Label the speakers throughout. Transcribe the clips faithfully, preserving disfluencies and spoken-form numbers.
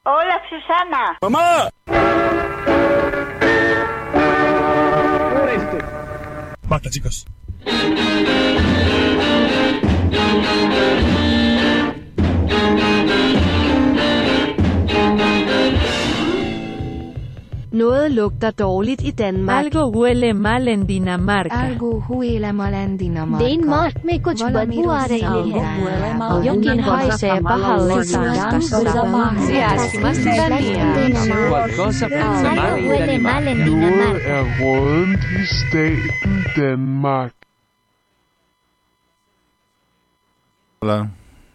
Speaker 1: Hola, Susana.
Speaker 2: ¡Mamá! Basta, chicos.
Speaker 3: Noget lugter dårligt i Danmark.
Speaker 4: Algo huele mal en Dinamarca.
Speaker 5: Algo huele mal en Dinamarca.
Speaker 6: Denmark में कुछ बदबू आ रही है। Jokin haisee pahalle Tanskassa. Algo huele mal en Dinamarca.
Speaker 7: er rådent i staten Danmark.
Speaker 8: Hola.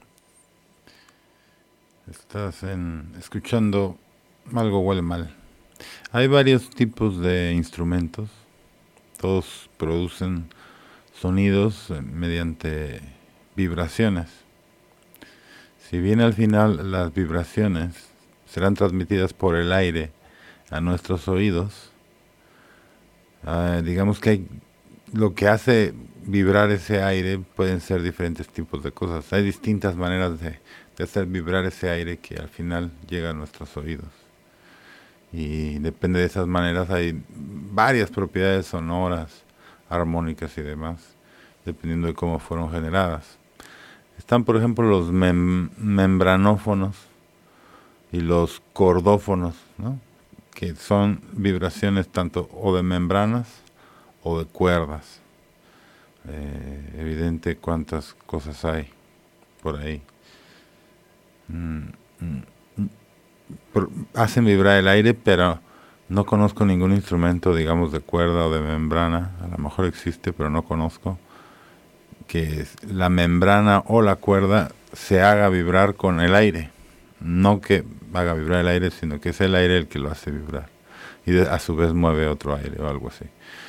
Speaker 8: Estás en, escuchando Algo huele mal. Hay varios tipos de instrumentos. Todos producen sonidos mediante vibraciones. Si bien al final las vibraciones serán transmitidas por el aire a nuestros oídos, uh, digamos que hay, lo que hace vibrar ese aire pueden ser diferentes tipos de cosas. Hay distintas maneras de, de hacer vibrar ese aire que al final llega a nuestros oídos. Y depende de esas maneras, hay varias propiedades sonoras, armónicas y demás, dependiendo de cómo fueron generadas. Están, por ejemplo, los mem- membranófonos y los cordófonos, ¿no? Que son vibraciones tanto o de membranas o de cuerdas. Eh, evidente cuántas cosas hay por ahí. Mm, mm. Hacen vibrar el aire, pero no conozco ningún instrumento, digamos, de cuerda o de membrana. A lo mejor existe, pero no conozco que la membrana o la cuerda se haga vibrar con el aire. No que haga vibrar el aire, sino que es el aire el que lo hace vibrar. Y de, a su vez mueve otro aire o algo así.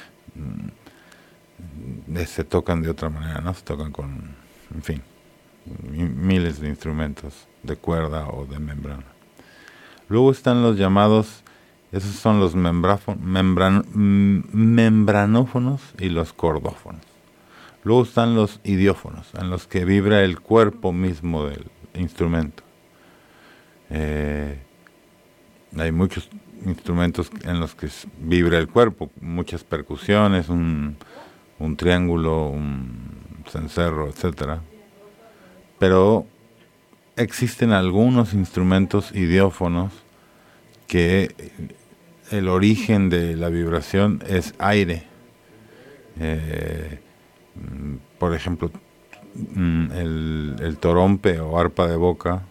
Speaker 8: Se tocan de otra manera, ¿no? Se tocan con, en fin, miles de instrumentos de cuerda o de membrana. Luego están los llamados, esos son los membrafon, membran, membranófonos y los cordófonos. Luego están los idiófonos, en los que vibra el cuerpo mismo del instrumento. Eh, hay muchos instrumentos en los que vibra el cuerpo, muchas percusiones, un, un triángulo, un cencerro, etcétera. Pero existen algunos instrumentos idiófonos que el origen de la vibración es aire. Eh, por ejemplo, el, el torompe o arpa de boca,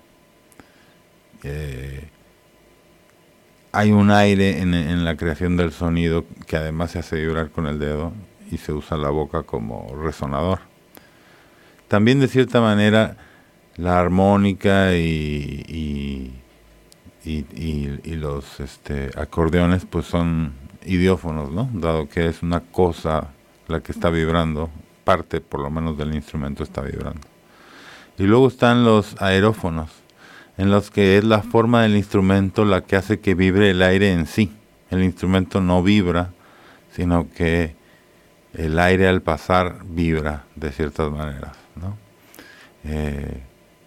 Speaker 8: eh, hay un aire en, en la creación del sonido que además se hace vibrar con el dedo y se usa la boca como resonador. También de cierta manera la armónica y, y, y, y, y los este, acordeones pues son idiófonos, ¿no? Dado que es una cosa la que está vibrando, parte por lo menos del instrumento está vibrando. Y luego están los aerófonos, en los que es la forma del instrumento la que hace que vibre el aire en sí. El instrumento no vibra, sino que el aire al pasar vibra de ciertas maneras, ¿no? Eh,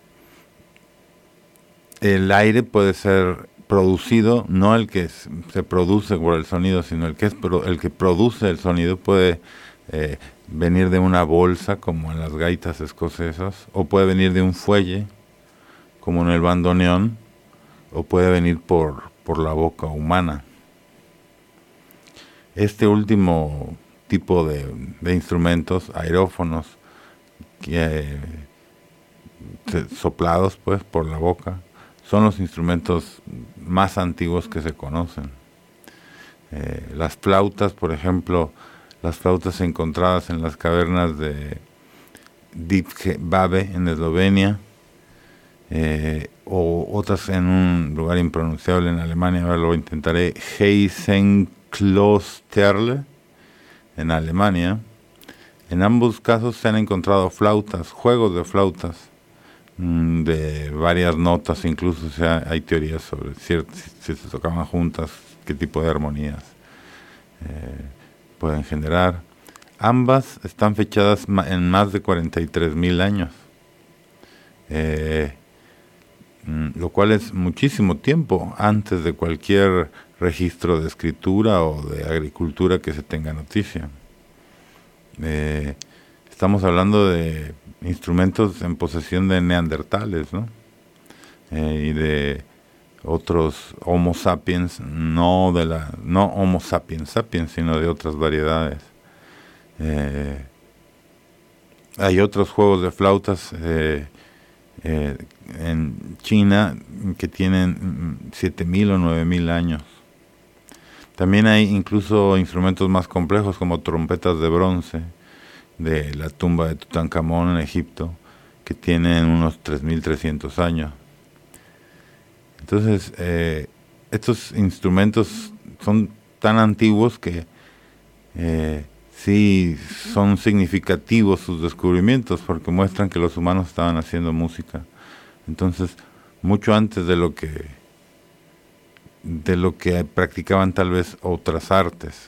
Speaker 8: el aire puede ser producido, no el que se produce por el sonido, sino el que es el que produce el sonido puede eh, venir de una bolsa, como en las gaitas escocesas, o puede venir de un fuelle, como en el bandoneón, o puede venir por, por la boca humana. Este último tipo de, de instrumentos, aerófonos, que, eh, soplados pues por la boca, son los instrumentos más antiguos que se conocen. Eh, las flautas, por ejemplo, las flautas encontradas en las cavernas de Divje Babe en Eslovenia, eh, o otras en un lugar impronunciable en Alemania, ahora lo intentaré, Heisenklosterle, en Alemania. En ambos casos se han encontrado flautas, juegos de flautas, de varias notas, incluso, o sea, hay teorías sobre si, si se tocaban juntas, qué tipo de armonías eh, pueden generar. Ambas están fechadas en más de cuarenta y tres mil años. Eh, lo cual es muchísimo tiempo antes de cualquier registro de escritura o de agricultura que se tenga noticia. Eh, estamos hablando de instrumentos en posesión de neandertales, ¿no? Eh, y de otros Homo sapiens, no de la no Homo sapiens sapiens, sino de otras variedades. Eh, hay otros juegos de flautas eh, eh, en China que tienen siete mil o nueve mil años. También hay incluso instrumentos más complejos como trompetas de bronce de la tumba de Tutankamón en Egipto, que tienen unos tres mil trescientos años. Entonces, eh, estos instrumentos son tan antiguos que eh, sí son significativos sus descubrimientos, porque muestran que los humanos estaban haciendo música. Entonces, mucho antes de lo que de lo que practicaban tal vez otras artes,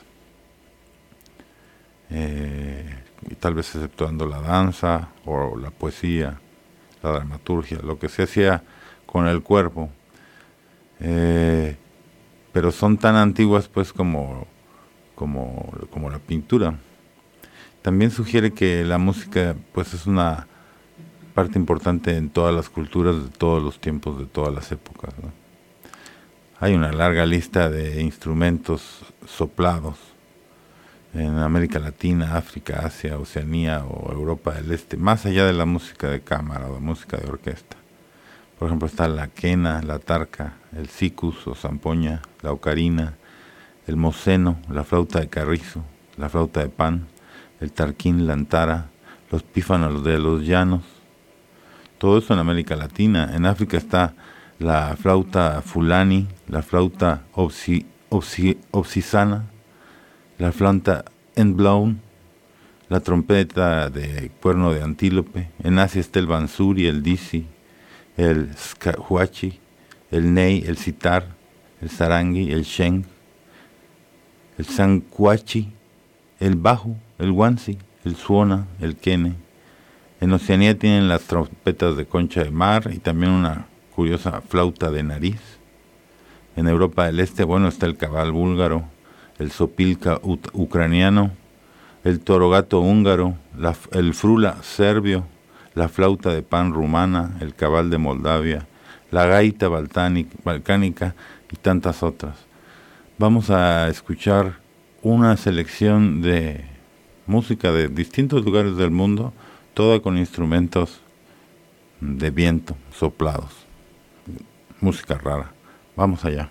Speaker 8: eh, y tal vez exceptuando la danza o la poesía, la dramaturgia, lo que se hacía con el cuerpo, eh, pero son tan antiguas pues como, como, como la pintura. También sugiere que la música pues es una parte importante en todas las culturas de todos los tiempos, de todas las épocas, ¿no? Hay una larga lista de instrumentos soplados en América Latina, África, Asia, Oceanía o Europa del Este, más allá de la música de cámara o de música de orquesta. Por ejemplo, está la quena, la tarca, el sikus o zampoña, la ocarina, el moceno, la flauta de carrizo, la flauta de pan, el tarquín, la antara, los pífanos de los llanos. Todo eso en América Latina. En África está la flauta fulani, la flauta obsi, obsi, obsisana, la flauta endblown, la trompeta de cuerno de antílope. En Asia está el bansuri, el disi, el skahuachi, el ney, el sitar, el sarangi, el sheng, el sancuachi, el bajo, el guansi, el suona, el quene. En Oceanía tienen las trompetas de concha de mar y también una curiosa flauta de nariz. En Europa del Este, bueno, está el cabal búlgaro, el sopilka ucraniano, el torogato húngaro, la, el frula serbio, la flauta de pan rumana, el cabal de Moldavia, la gaita balcánica y tantas otras. Vamos a escuchar una selección de música de distintos lugares del mundo, toda con instrumentos de viento soplados. Música rara. Vamos allá.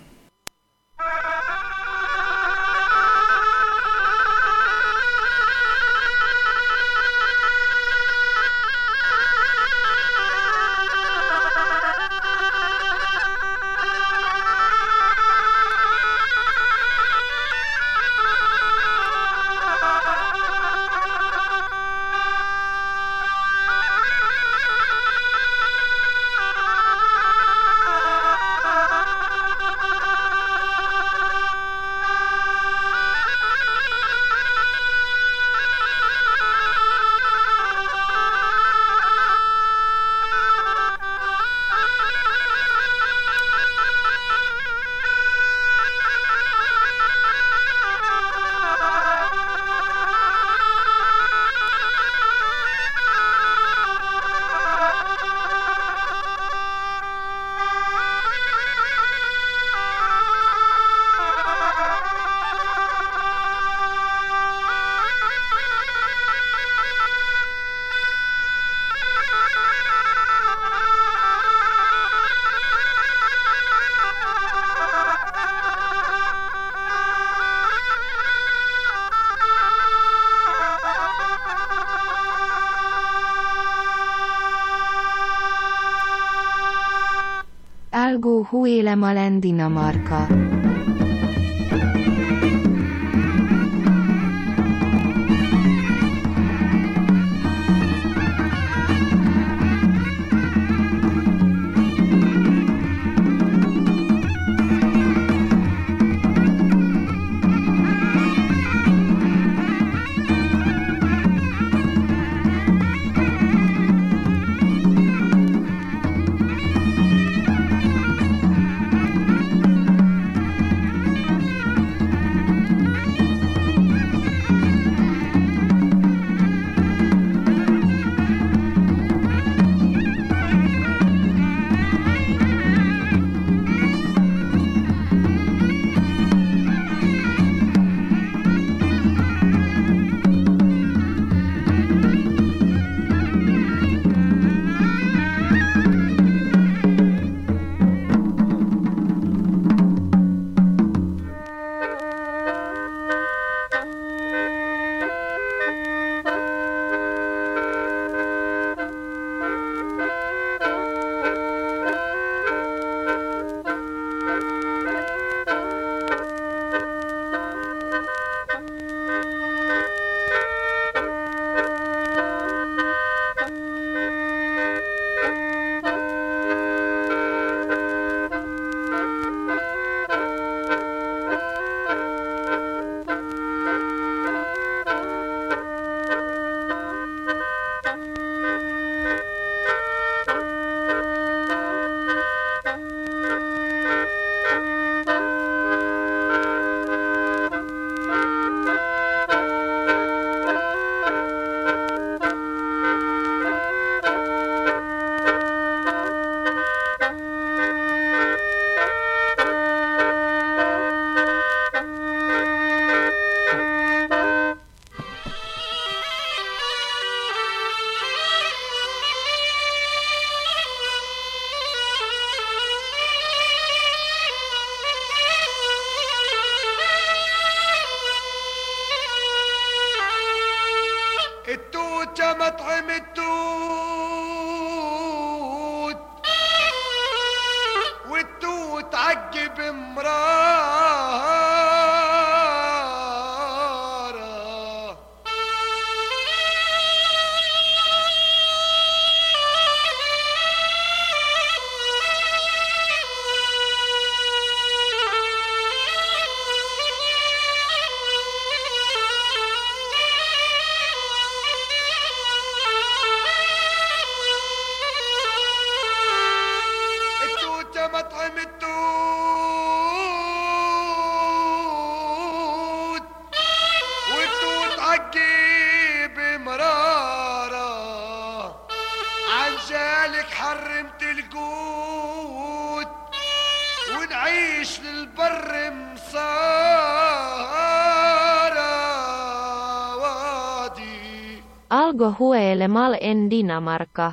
Speaker 5: Algó huélemalen Dinamarca.
Speaker 1: مطعم التوت والتوت عجب مرارة مطعم التوت والتوت عجيب مرارة عن ذلك حرمت القوت ونعيش للبر مصارة وادي
Speaker 6: Algo huele mal en Dinamarca.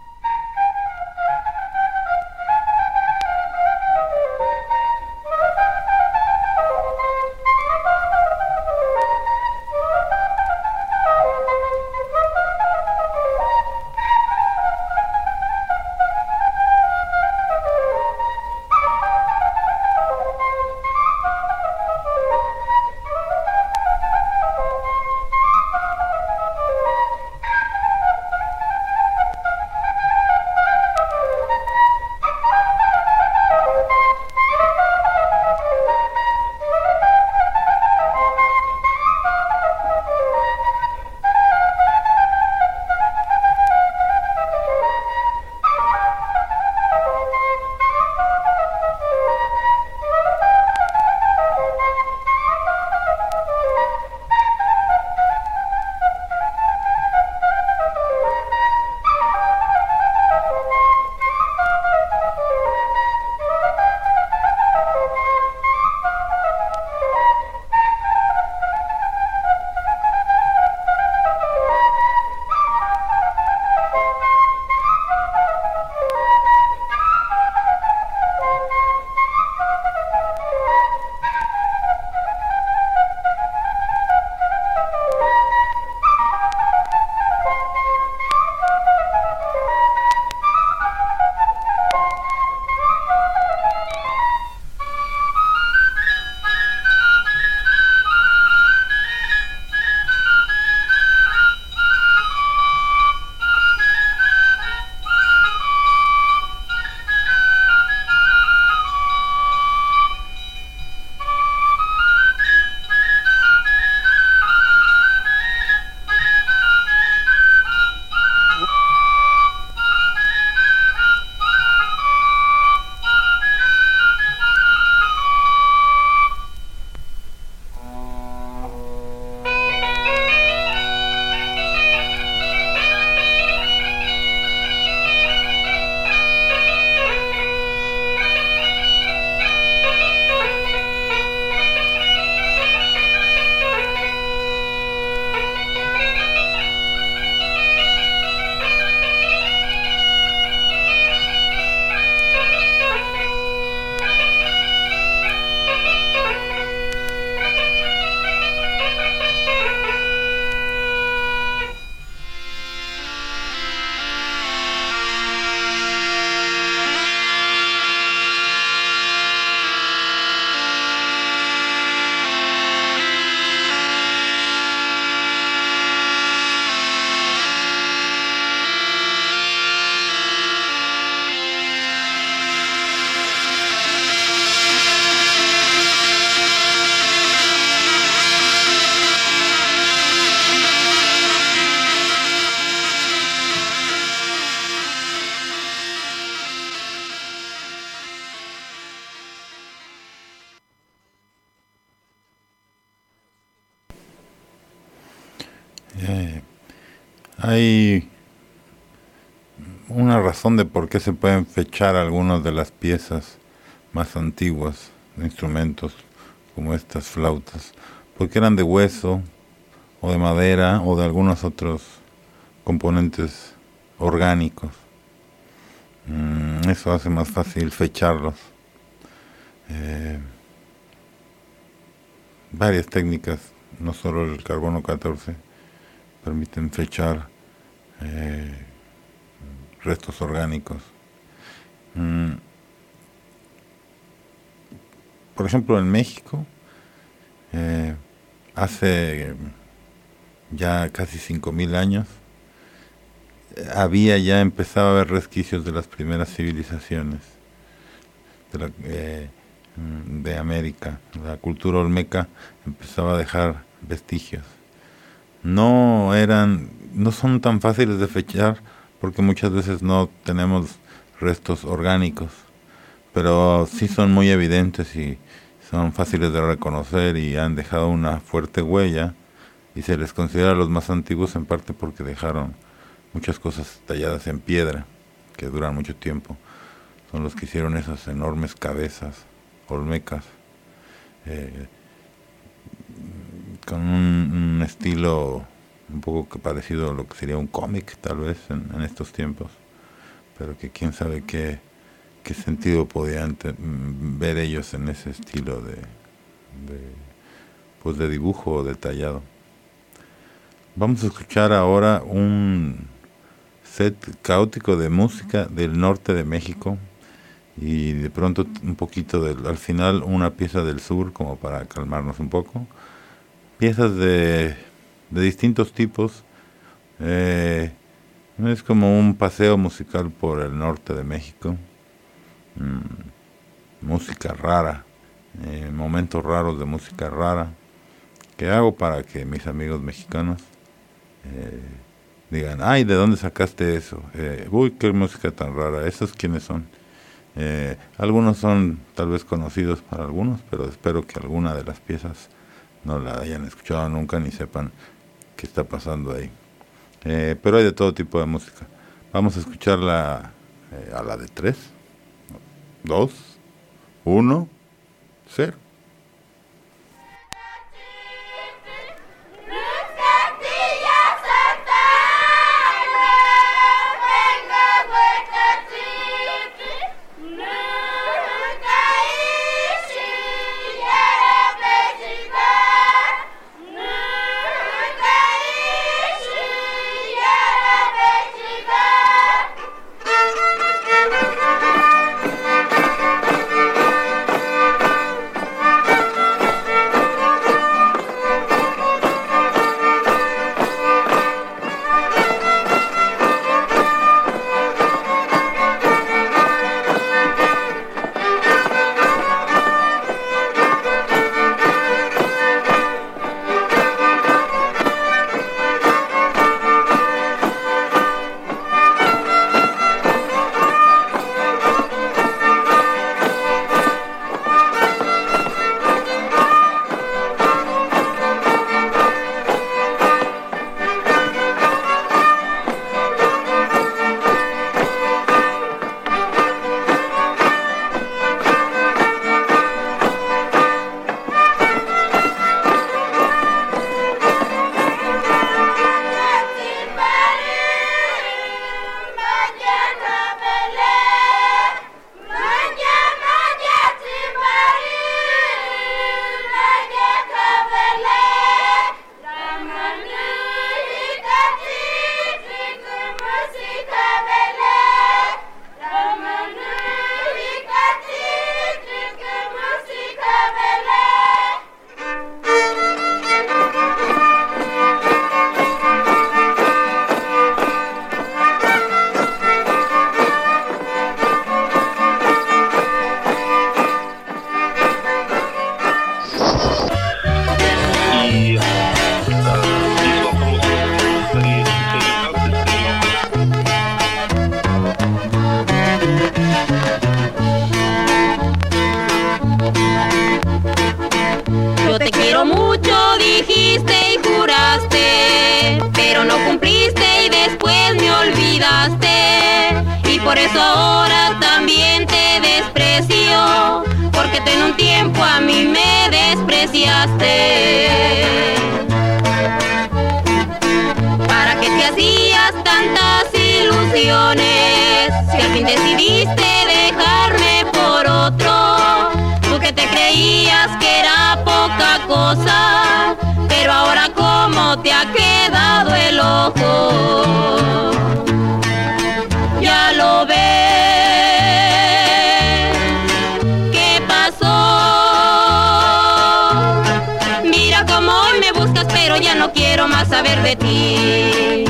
Speaker 8: Eh, hay una razón de por qué se pueden fechar algunas de las piezas más antiguas de instrumentos como estas flautas, porque eran de hueso o de madera o de algunos otros componentes orgánicos. Mm, eso hace más fácil fecharlos. Eh, varias técnicas, no solo el carbono catorce, permiten fechar eh, restos orgánicos. Mm. Por ejemplo, en México, eh, hace ya casi cinco mil años, había ya empezado a haber resquicios de las primeras civilizaciones de, la, eh, de América. La cultura olmeca empezaba a dejar vestigios. No eran, no son tan fáciles de fechar porque muchas veces no tenemos restos orgánicos, pero sí son muy evidentes y son fáciles de reconocer y han dejado una fuerte huella y se les considera los más antiguos en parte porque dejaron muchas cosas talladas en piedra que duran mucho tiempo. Son los que hicieron esas enormes cabezas olmecas eh, con un, un estilo un poco parecido a lo que sería un cómic tal vez en, en estos tiempos, pero que quién sabe qué, qué sentido podían te, ver ellos en ese estilo de, de, pues de dibujo detallado. Vamos a escuchar ahora un set caótico de música del norte de México y de pronto un poquito del, al final una pieza del sur como para calmarnos un poco. Piezas de, de distintos tipos. Eh, es como un paseo musical por el norte de México. Mm, música rara, eh, momentos raros de música rara que hago para que mis amigos mexicanos eh, digan, ay, ¿de dónde sacaste eso? Eh, uy, qué música tan rara, ¿esos quiénes son? Eh, algunos son tal vez conocidos para algunos, pero espero que alguna de las piezas no la hayan escuchado nunca ni sepan qué está pasando ahí. Eh, pero hay de todo tipo de música. Vamos a escucharla eh, a la de tres, dos, uno, cero.
Speaker 9: por eso ahora también te desprecio, porque tú en un tiempo a mí me despreciaste. ¿Para qué te hacías tantas ilusiones si al fin decidiste dejarme por otro? Tú que te creías que era poca cosa, pero ahora cómo te ha quedado el ojo. quiero más saber de ti.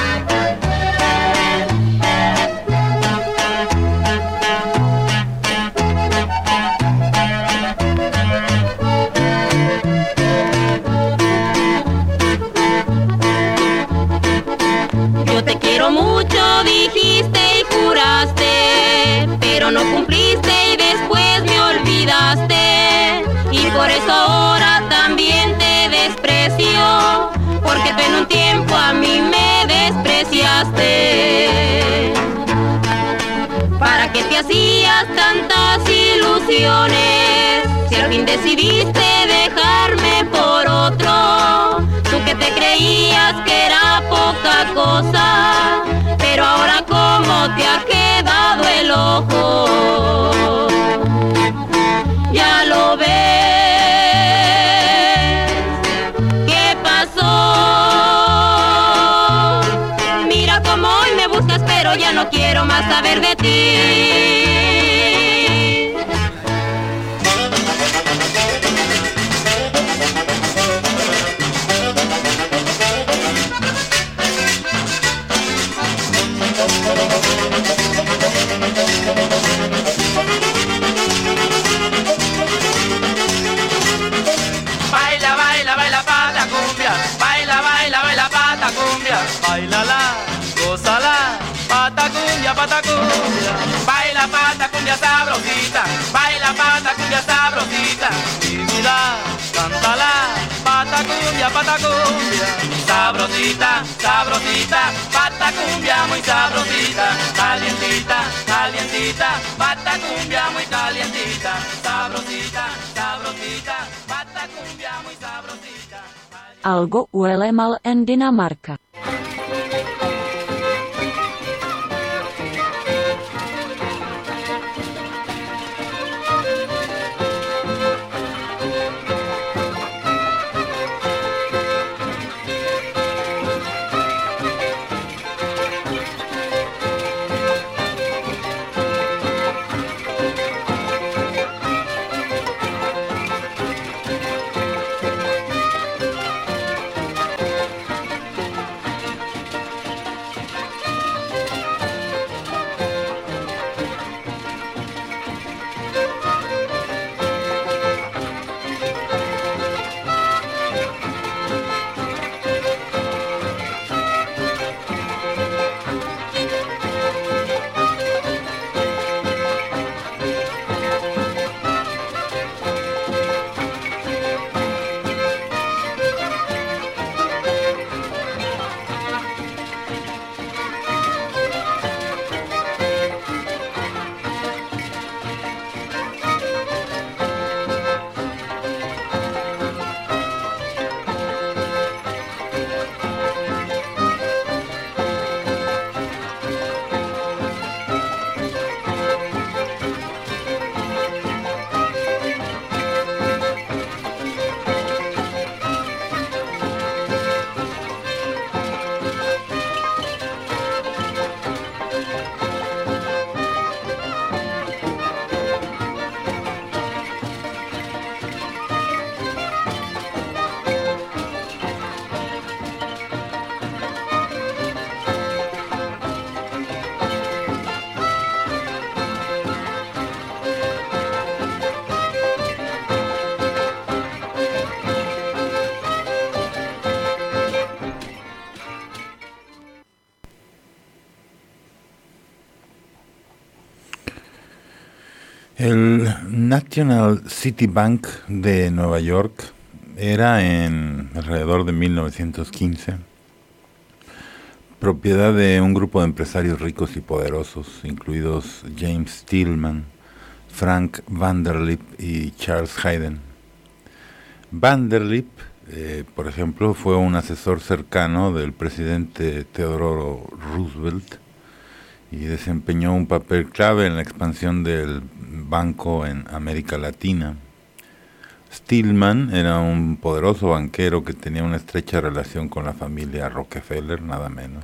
Speaker 9: Yo te quiero mucho, dijiste y juraste, pero no cumpliste y después me olvidaste. Y por eso ahora también te desprecio, porque tú en un tiempo a mí me despreciaste. ¿Para qué te hacías tantas ilusiones si al fin decidiste dejarme por otro? Tú que te creías que era poca cosa, pero ahora cómo te ha quedado el ojo. Ya lo ves, ¿qué pasó? Mira cómo hoy me buscas, pero ya no quiero más saber de ti.
Speaker 10: Baila, baila, baila pata cumbia, baila, baila, baila pata cumbia, bailala, gózala, pata cumbia, pata cumbia, baila pata cumbia sabrosita, baila pata cumbia sabrosita, mi vida, cántala, pata cumbia, pata cumbia, sabrosita, sabrosita, pata cumbia muy sabrosita, calientita, calientita, pata cumbia muy calientita, sabrosita, sabrosita, pata cumbia muy sabrosita.
Speaker 4: Algo huele mal en Dinamarca.
Speaker 8: El National City Bank de Nueva York era en alrededor de mil novecientos quince propiedad de un grupo de empresarios ricos y poderosos, incluidos James Stillman, Frank Vanderlip y Charles Hayden. Vanderlip, eh, por ejemplo, fue un asesor cercano del presidente Theodore Roosevelt y desempeñó un papel clave en la expansión del banco en América Latina. Stillman era un poderoso banquero que tenía una estrecha relación con la familia Rockefeller, nada menos.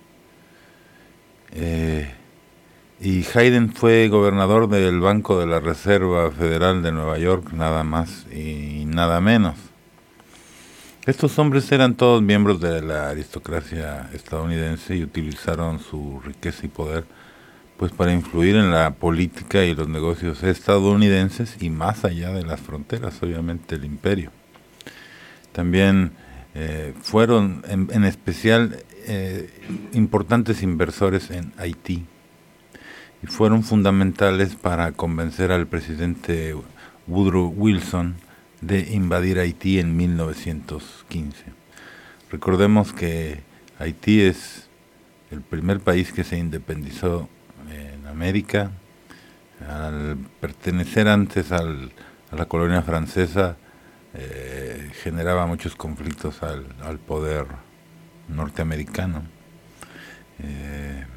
Speaker 8: Eh, y Hayden fue gobernador del Banco de la Reserva Federal de Nueva York, nada más y nada menos. Estos hombres eran todos miembros de la aristocracia estadounidense y utilizaron su riqueza y poder pues para influir en la política y los negocios estadounidenses y más allá de las fronteras, obviamente el imperio. También eh, fueron en, en especial eh, importantes inversores en Haití y fueron fundamentales para convencer al presidente Woodrow Wilson de invadir Haití en mil novecientos quince. Recordemos que Haití es el primer país que se independizó en América. Al pertenecer antes al, a la colonia francesa, eh, generaba muchos conflictos al, al poder norteamericano. Eh, eh,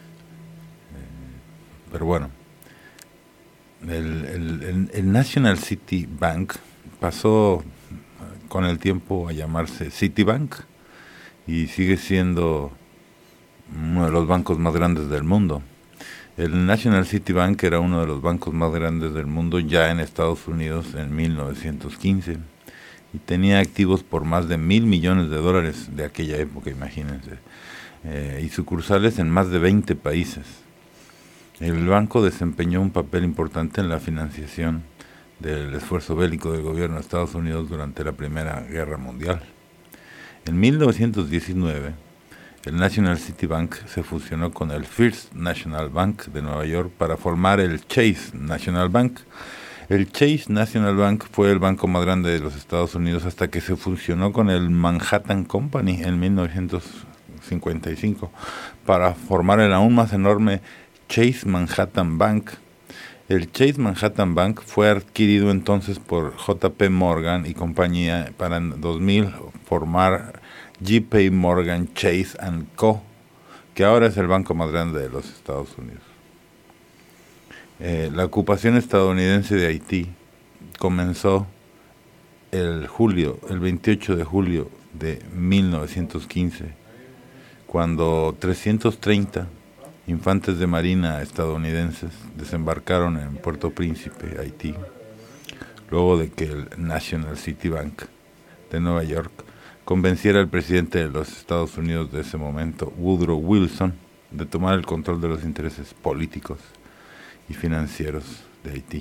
Speaker 8: pero bueno, el, el, el, el National City Bank pasó con el tiempo a llamarse Citibank y sigue siendo uno de los bancos más grandes del mundo. El National City Bank era uno de los bancos más grandes del mundo ya en Estados Unidos en mil novecientos quince y tenía activos por más de mil millones de dólares de aquella época, imagínense, eh, y sucursales en más de veinte países. El banco desempeñó un papel importante en la financiación del esfuerzo bélico del gobierno de Estados Unidos durante la Primera Guerra Mundial. En mil novecientos diecinueve, el National City Bank se fusionó con el First National Bank de Nueva York para formar el Chase National Bank. El Chase National Bank fue el banco más grande de los Estados Unidos hasta que se fusionó con el Manhattan Company en mil novecientos cincuenta y cinco para formar el aún más enorme Chase Manhattan Bank. El Chase Manhattan Bank fue adquirido entonces por J P Morgan y compañía para en dos mil formar J P Morgan Chase and Co., que ahora es el banco más grande de los Estados Unidos. Eh, la ocupación estadounidense de Haití comenzó el julio, el veintiocho de julio de mil novecientos quince, cuando trescientos treinta infantes de marina estadounidenses desembarcaron en Puerto Príncipe, Haití, luego de que el National City Bank de Nueva York convenciera al presidente de los Estados Unidos de ese momento, Woodrow Wilson, de tomar el control de los intereses políticos y financieros de Haití.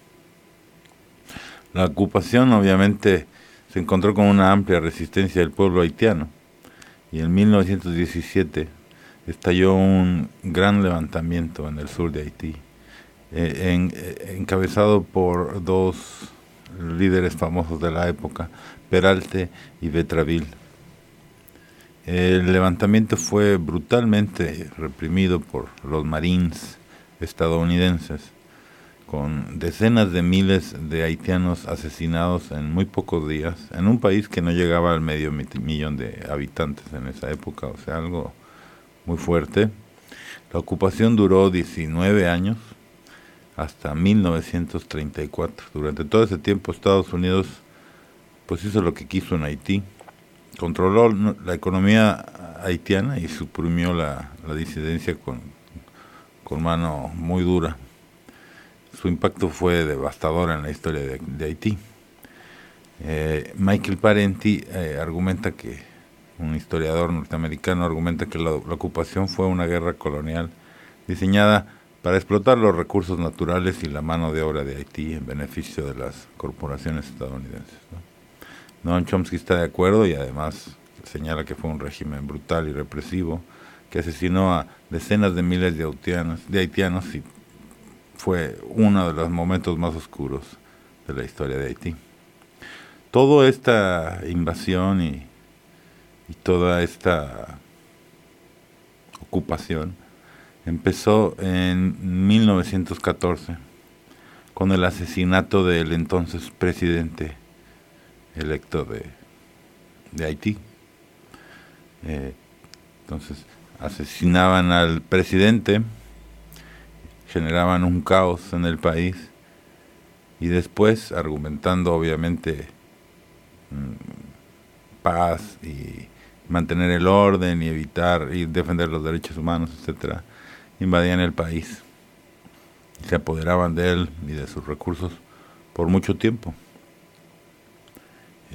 Speaker 8: La ocupación obviamente se encontró con una amplia resistencia del pueblo haitiano y en mil novecientos diecisiete estalló un gran levantamiento en el sur de Haití, eh, en, eh, encabezado por dos líderes famosos de la época, Peralte y Betreville. El levantamiento fue brutalmente reprimido por los Marines estadounidenses, con decenas de miles de haitianos asesinados en muy pocos días, en un país que no llegaba al medio millón de habitantes en esa época, o sea, algo muy fuerte. La ocupación duró diecinueve años, hasta mil novecientos treinta y cuatro. Durante todo ese tiempo Estados Unidos pues hizo lo que quiso en Haití, controló la economía haitiana y suprimió la, la disidencia con, con mano muy dura. Su impacto fue devastador en la historia de, de Haití. Eh, Michael Parenti eh, argumenta que un historiador norteamericano argumenta que la, la ocupación fue una guerra colonial diseñada para explotar los recursos naturales y la mano de obra de Haití en beneficio de las corporaciones estadounidenses, ¿no? Noam Chomsky está de acuerdo y además señala que fue un régimen brutal y represivo que asesinó a decenas de miles de haitianos, de haitianos y fue uno de los momentos más oscuros de la historia de Haití. Toda esta invasión y Y toda esta ocupación empezó en mil novecientos catorce con el asesinato del entonces presidente electo de, de Haití. Eh, entonces asesinaban al presidente, generaban un caos en el país y después, argumentando obviamente mmm, paz y mantener el orden y evitar y defender los derechos humanos, etcétera, invadían el país, se apoderaban de él y de sus recursos por mucho tiempo.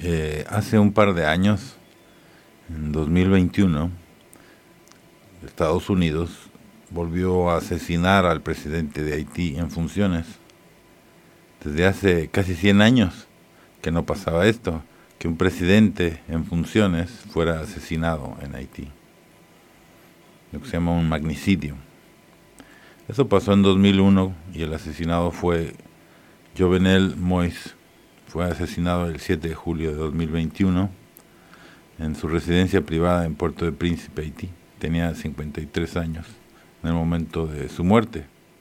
Speaker 8: Eh, hace un par de años, en dos mil veintiuno, Estados Unidos volvió a asesinar al presidente de Haití en funciones. Desde hace casi cien años que no pasaba esto, que un presidente en funciones fuera asesinado en Haití. Lo que se llama un magnicidio. Eso pasó en dos mil uno y el asesinado fue Jovenel Moïse. Fue asesinado el siete de julio de dos mil veintiuno en su residencia privada en Puerto de Príncipe, Haití. Tenía cincuenta y tres años en el momento de su muerte.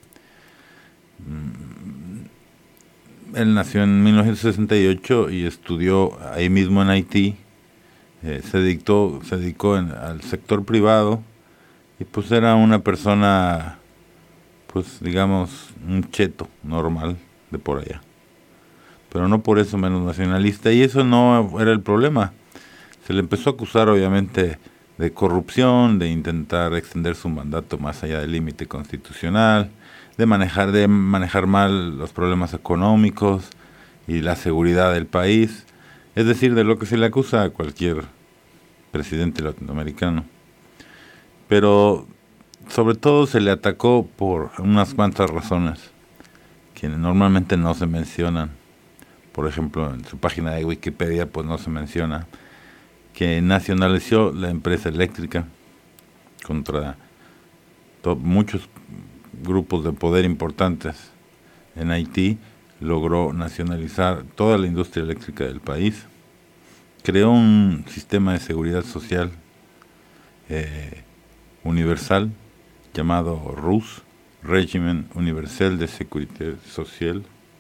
Speaker 8: Él nació en mil novecientos sesenta y ocho y estudió ahí mismo en Haití. Eh, se, dictó, se dedicó en, al sector privado y pues era una persona, pues digamos, un cheto normal de por allá. Pero no por eso menos nacionalista, y eso no era el problema. Se le empezó a acusar obviamente de corrupción, de intentar extender su mandato más allá del límite constitucional, de manejar, de manejar mal los problemas económicos y la seguridad del país, es decir, de lo que se le acusa a cualquier presidente latinoamericano. Pero sobre todo se le atacó por unas cuantas razones que normalmente no se mencionan. Por ejemplo, en su página de Wikipedia pues no se menciona que nacionalizó la empresa eléctrica contra to- muchos grupos de poder importantes en Haití. Logró nacionalizar toda la industria eléctrica del país. Creó un sistema de seguridad social eh, universal llamado R U S, Régimen Universel de Sécurité Sociale.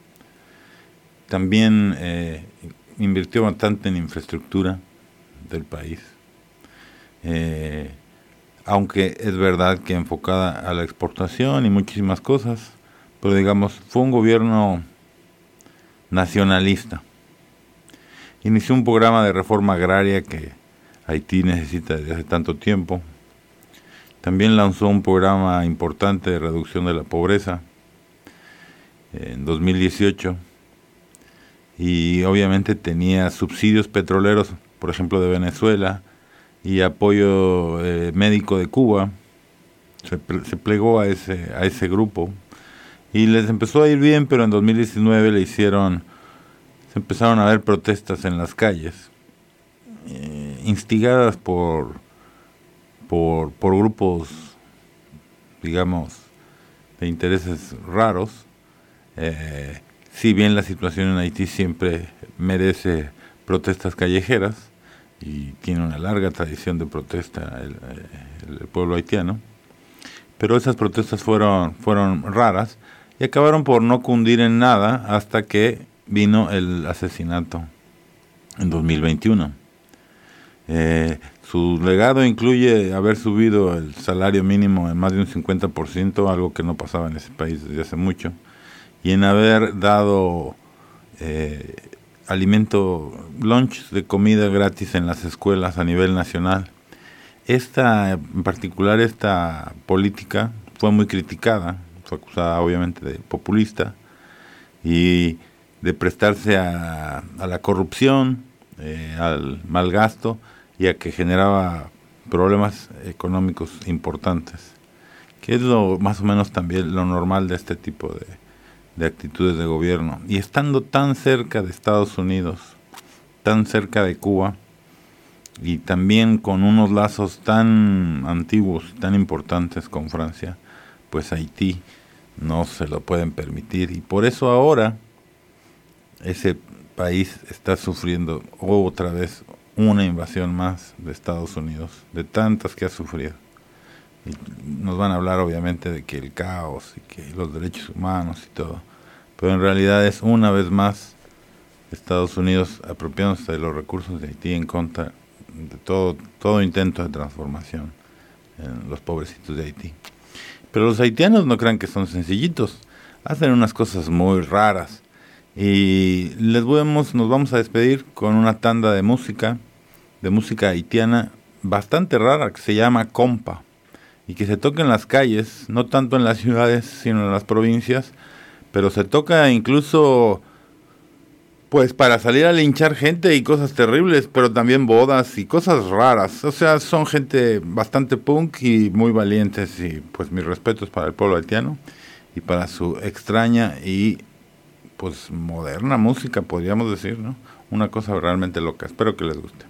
Speaker 8: También eh, invirtió bastante en infraestructura del país, eh, aunque es verdad que enfocada a la exportación y muchísimas cosas, pero digamos, fue un gobierno nacionalista. Inició un programa de reforma agraria que Haití necesita desde hace tanto tiempo. También lanzó un programa importante de reducción de la pobreza eh, en dos mil dieciocho. Y obviamente tenía subsidios petroleros, por ejemplo, de Venezuela, y apoyo eh, médico de Cuba. Se, se plegó a ese, a ese grupo y les empezó a ir bien, pero en dos mil diecinueve le hicieron, se empezaron a ver protestas en las calles, eh, instigadas por, por, por grupos, digamos, de intereses raros. Eh, Si bien la situación en Haití siempre merece protestas callejeras y tiene una larga tradición de protesta el, el pueblo haitiano, pero esas protestas fueron, fueron raras y acabaron por no cundir en nada hasta que vino el asesinato en dos mil veintiuno. Eh, su legado incluye haber subido el salario mínimo en más de un cincuenta por ciento, algo que no pasaba en ese país desde hace mucho, y en haber dado eh, alimento, lunch de comida gratis en las escuelas a nivel nacional. Esta, en particular, esta política fue muy criticada, fue acusada obviamente de populista y de prestarse a, a la corrupción, eh, al mal gasto y a que generaba problemas económicos importantes, que es lo más o menos también lo normal de este tipo de de actitudes de gobierno. Y estando tan cerca de Estados Unidos, tan cerca de Cuba, y también con unos lazos tan antiguos, tan importantes con Francia, pues Haití no se lo pueden permitir. Y por eso ahora ese país está sufriendo otra vez una invasión más de Estados Unidos, de tantas que ha sufrido. Y nos van a hablar obviamente de que el caos y que los derechos humanos y todo, pero en realidad es una vez más Estados Unidos apropiándose de los recursos de Haití en contra de todo, todo intento de transformación en los pobrecitos de Haití. Pero los haitianos no crean que son sencillitos, hacen unas cosas muy raras y les vamos, nos vamos a despedir con una tanda de música, de música haitiana bastante rara que se llama compa, y que se toca en las calles, no tanto en las ciudades, sino en las provincias, pero se toca incluso Pues para salir a linchar gente y cosas terribles, pero también bodas y cosas raras. O sea, son gente bastante punk y muy valientes, y pues mis respetos para el pueblo haitiano y para su extraña y pues moderna música, podríamos decir, ¿no? Una cosa realmente loca. Espero que les guste.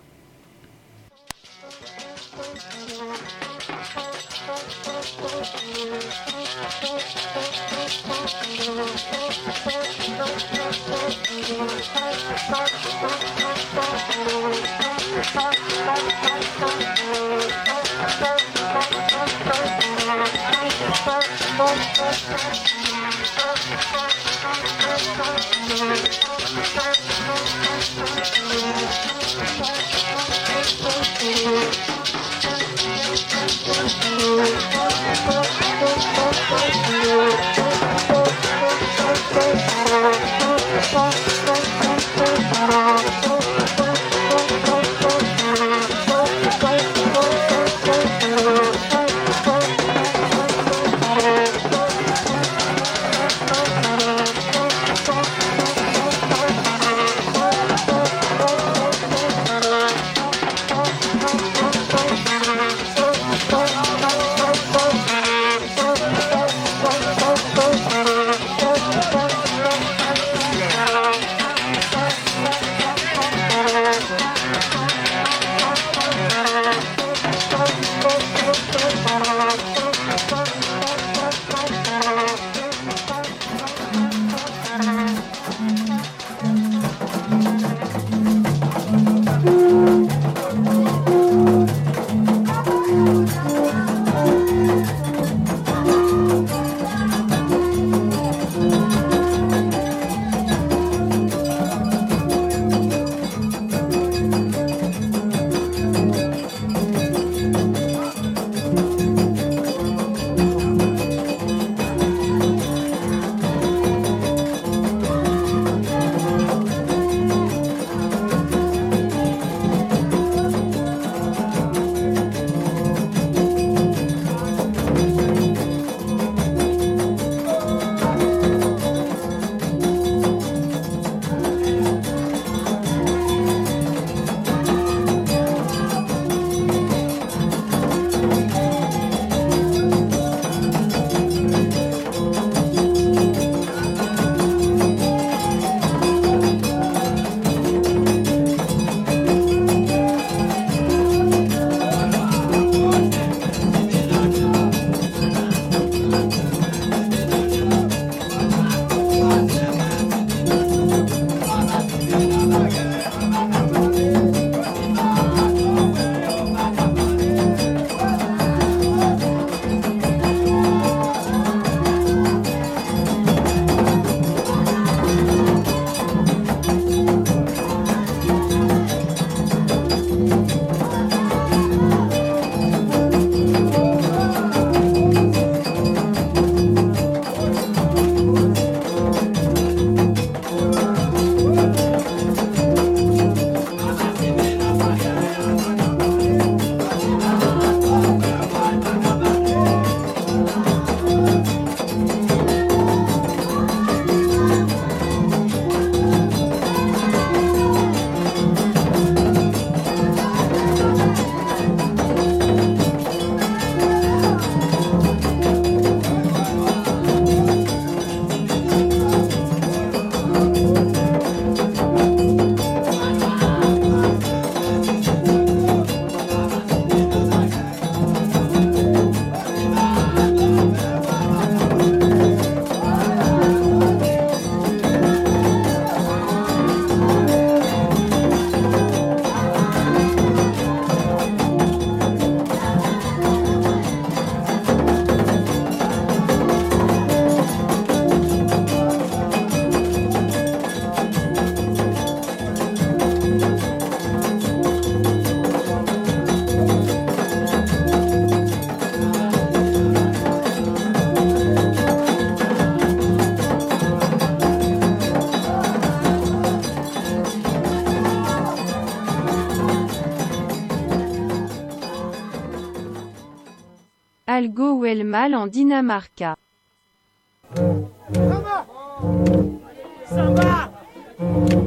Speaker 3: Algo huele mal en Dinamarca.
Speaker 10: Samba!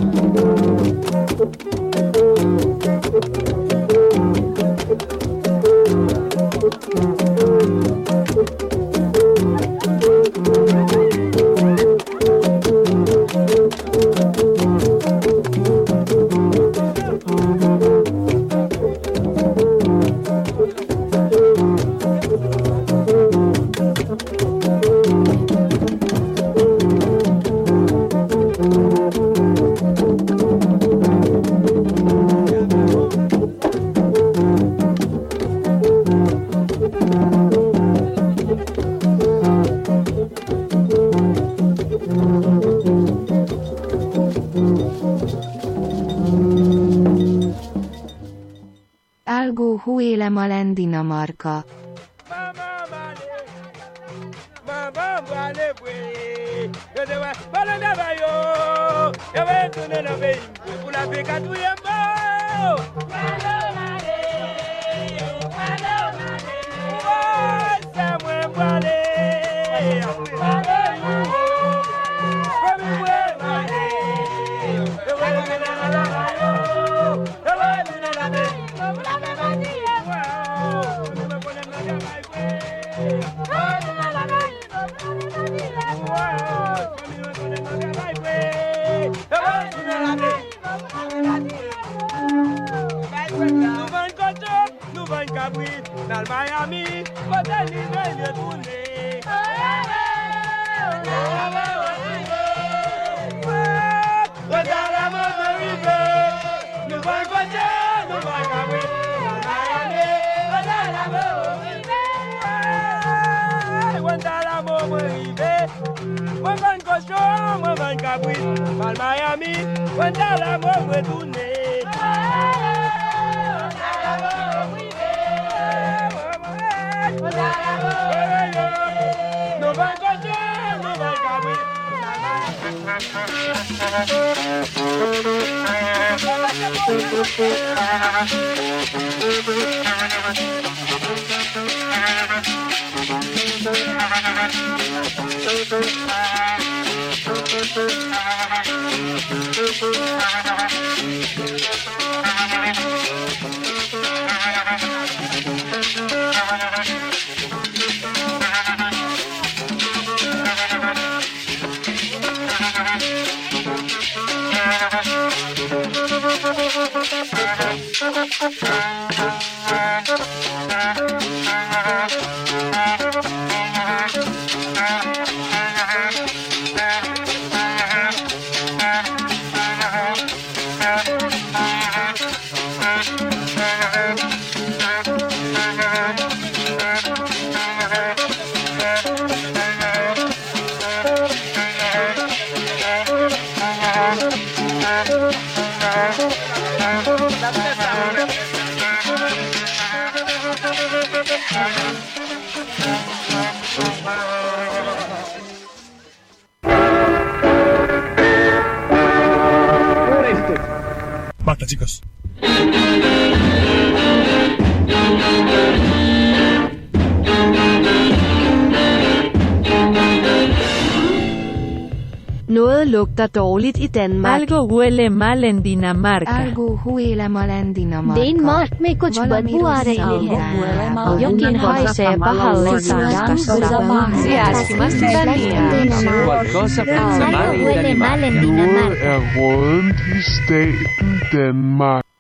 Speaker 5: Algó Huélemalen Dinamarca.
Speaker 10: Miami, but I need to tourner. Nous va côté, nous va Miami, but I Guantanamo arrivé, moi van cochon, moi van cabri, mal Miami, Guantanamo retourné. No va cochon, no va cabri.
Speaker 2: Basta, chicos.
Speaker 6: Noget lugter dårligt i Danmark.
Speaker 11: Algo huele mal en Dinamarca.
Speaker 5: Algo Huélemalen Dinamarca.
Speaker 6: Denmark में कुछ बदबू आ रही है. Jokin haisee pahalle Tanskassa.
Speaker 12: Qualcosa pensa male in
Speaker 7: Noget er rådent i staten Danmark.